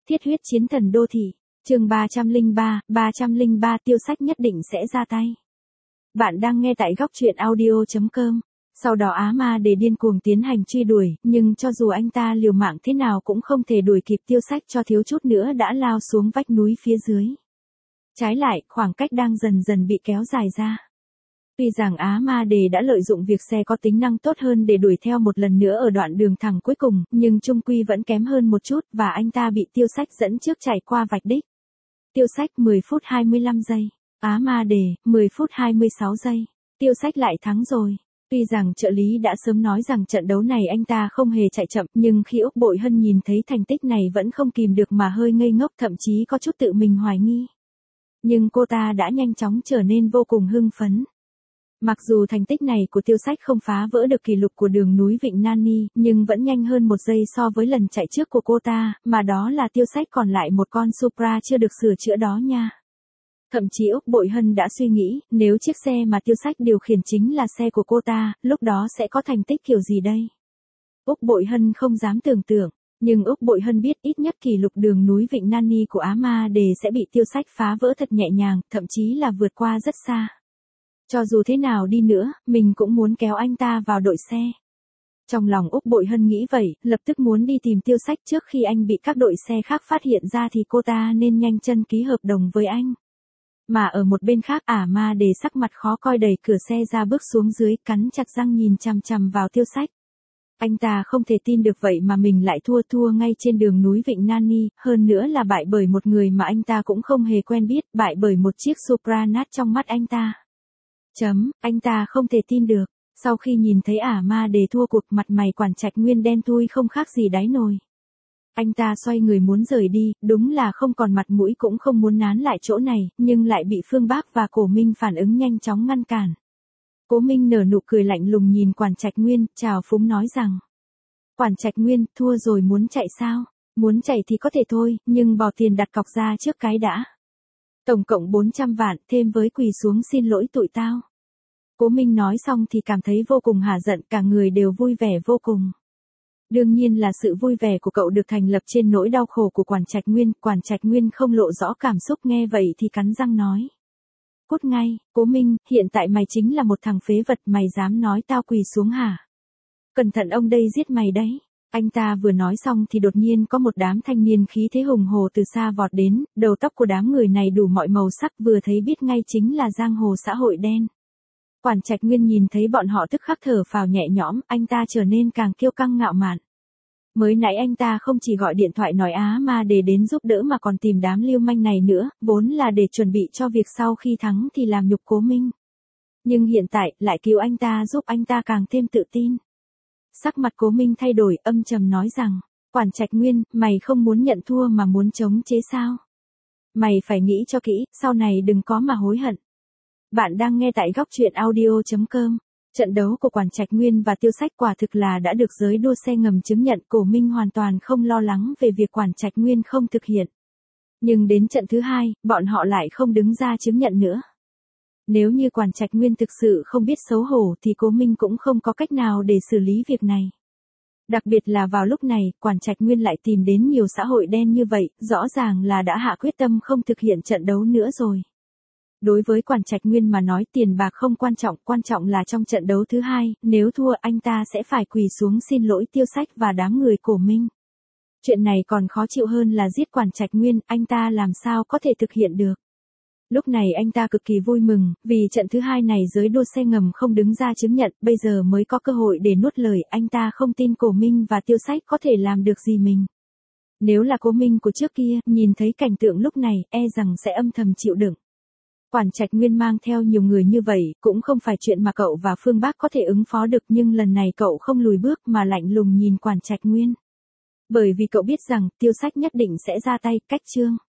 Thiết huyết chiến thần đô thị, chương 303, Tiêu Sách nhất định sẽ ra tay. Bạn đang nghe tại góc truyện audio.com. Sau đó Á Ma Đề điên cuồng tiến hành truy đuổi, nhưng cho dù anh ta liều mạng thế nào cũng không thể đuổi kịp Tiêu Sách, cho thiếu chút nữa đã lao xuống vách núi phía dưới. Trái lại, khoảng cách đang dần dần bị kéo dài ra. Tuy rằng Á Ma Đề đã lợi dụng việc xe có tính năng tốt hơn để đuổi theo một lần nữa ở đoạn đường thẳng cuối cùng, nhưng chung quy vẫn kém hơn một chút và anh ta bị Tiêu Sách dẫn trước chạy qua vạch đích. Tiêu Sách 10 phút 25 giây. Á Ma Đề 10 phút 26 giây. Tiêu Sách lại thắng rồi. Tuy rằng trợ lý đã sớm nói rằng trận đấu này anh ta không hề chạy chậm, nhưng khi Úc Bội Hân nhìn thấy thành tích này vẫn không kìm được mà hơi ngây ngốc, thậm chí có chút tự mình hoài nghi. Nhưng cô ta đã nhanh chóng trở nên vô cùng hưng phấn. Mặc dù thành tích này của Tiêu Sách không phá vỡ được kỷ lục của đường núi Vịnh Nani, nhưng vẫn nhanh hơn một giây so với lần chạy trước của cô ta, mà đó là Tiêu Sách còn lại một con Supra chưa được sửa chữa đó nha. Thậm chí Úc Bội Hân đã suy nghĩ, nếu chiếc xe mà Tiêu Sách điều khiển chính là xe của cô ta, lúc đó sẽ có thành tích kiểu gì đây? Úc Bội Hân không dám tưởng tượng, nhưng Úc Bội Hân biết ít nhất kỷ lục đường núi Vịnh Nani của Á Ma Đề sẽ bị Tiêu Sách phá vỡ thật nhẹ nhàng, thậm chí là vượt qua rất xa. Cho dù thế nào đi nữa, mình cũng muốn kéo anh ta vào đội xe. Trong lòng Úc Bội Hân nghĩ vậy, lập tức muốn đi tìm Tiêu Sách trước khi anh bị các đội xe khác phát hiện ra thì cô ta nên nhanh chân ký hợp đồng với anh. Mà ở một bên khác Á Ma Đề sắc mặt khó coi đẩy cửa xe ra bước xuống dưới, cắn chặt răng nhìn chằm chằm vào Tiêu Sách. Anh ta không thể tin được vậy mà mình lại thua ngay trên đường núi Vịnh Nani, hơn nữa là bại bởi một người mà anh ta cũng không hề quen biết, bại bởi một chiếc Supra nát trong mắt anh ta. Anh ta không thể tin được, sau khi nhìn thấy Á Ma Đề thua cuộc, mặt mày Quản Trạch Nguyên đen thui không khác gì đáy nồi. Anh ta xoay người muốn rời đi, đúng là không còn mặt mũi cũng không muốn nán lại chỗ này, nhưng lại bị Phương Bác và Cổ Minh phản ứng nhanh chóng ngăn cản. Cố Minh nở nụ cười lạnh lùng nhìn Quản Trạch Nguyên, chào phúng nói rằng: Quản Trạch Nguyên, thua rồi muốn chạy sao? Muốn chạy thì có thể thôi, nhưng bỏ tiền đặt cọc ra trước cái đã. Tổng cộng 400 vạn, thêm với quỳ xuống xin lỗi tụi tao. Cố Minh nói xong thì cảm thấy vô cùng hả giận, cả người đều vui vẻ vô cùng. Đương nhiên là sự vui vẻ của cậu được thành lập trên nỗi đau khổ của Quản Trạch Nguyên. Quản Trạch Nguyên không lộ rõ cảm xúc, nghe vậy thì cắn răng nói: Cút ngay, Cố Minh, hiện tại mày chính là một thằng phế vật, mày dám nói tao quỳ xuống hả? Cẩn thận ông đây giết mày đấy. Anh ta vừa nói xong thì đột nhiên có một đám thanh niên khí thế hùng hồ từ xa vọt đến, đầu tóc của đám người này đủ mọi màu sắc, vừa thấy biết ngay chính là giang hồ xã hội đen. Quản Trạch Nguyên nhìn thấy bọn họ tức khắc thở phào nhẹ nhõm, anh ta trở nên càng kiêu căng ngạo mạn. Mới nãy anh ta không chỉ gọi điện thoại nói Á Ma Đề đến giúp đỡ mà còn tìm đám lưu manh này nữa, vốn là để chuẩn bị cho việc sau khi thắng thì làm nhục Cố Minh. Nhưng hiện tại, lại cứu anh ta, giúp anh ta càng thêm tự tin. Sắc mặt Cố Minh thay đổi, âm trầm nói rằng: Quản Trạch Nguyên, mày không muốn nhận thua mà muốn chống chế sao? Mày phải nghĩ cho kỹ, sau này đừng có mà hối hận. Bạn đang nghe tại góc truyện audio.com. Trận đấu của Quản Trạch Nguyên và Tiêu Sách quả thực là đã được giới đua xe ngầm chứng nhận, Cổ Minh hoàn toàn không lo lắng về việc Quản Trạch Nguyên không thực hiện. Nhưng đến trận thứ hai, bọn họ lại không đứng ra chứng nhận nữa. Nếu như Quản Trạch Nguyên thực sự không biết xấu hổ thì Cố Minh cũng không có cách nào để xử lý việc này. Đặc biệt là vào lúc này, Quản Trạch Nguyên lại tìm đến nhiều xã hội đen như vậy, rõ ràng là đã hạ quyết tâm không thực hiện trận đấu nữa rồi. Đối với Quản Trạch Nguyên mà nói, tiền bạc không quan trọng là trong trận đấu thứ hai, nếu thua anh ta sẽ phải quỳ xuống xin lỗi Tiêu Sách và đám người Cổ Minh. Chuyện này còn khó chịu hơn là giết Quản Trạch Nguyên, anh ta làm sao có thể thực hiện được. Lúc này anh ta cực kỳ vui mừng, vì trận thứ hai này giới đua xe ngầm không đứng ra chứng nhận, bây giờ mới có cơ hội để nuốt lời, anh ta không tin Cổ Minh và Tiêu Sách có thể làm được gì mình. Nếu là Cố Minh của trước kia, nhìn thấy cảnh tượng lúc này, e rằng sẽ âm thầm chịu đựng. Quản Trạch Nguyên mang theo nhiều người như vậy, cũng không phải chuyện mà cậu và Phương Bác có thể ứng phó được, nhưng lần này cậu không lùi bước mà lạnh lùng nhìn Quản Trạch Nguyên. Bởi vì cậu biết rằng, Tiêu Sách nhất định sẽ ra tay, cách chương.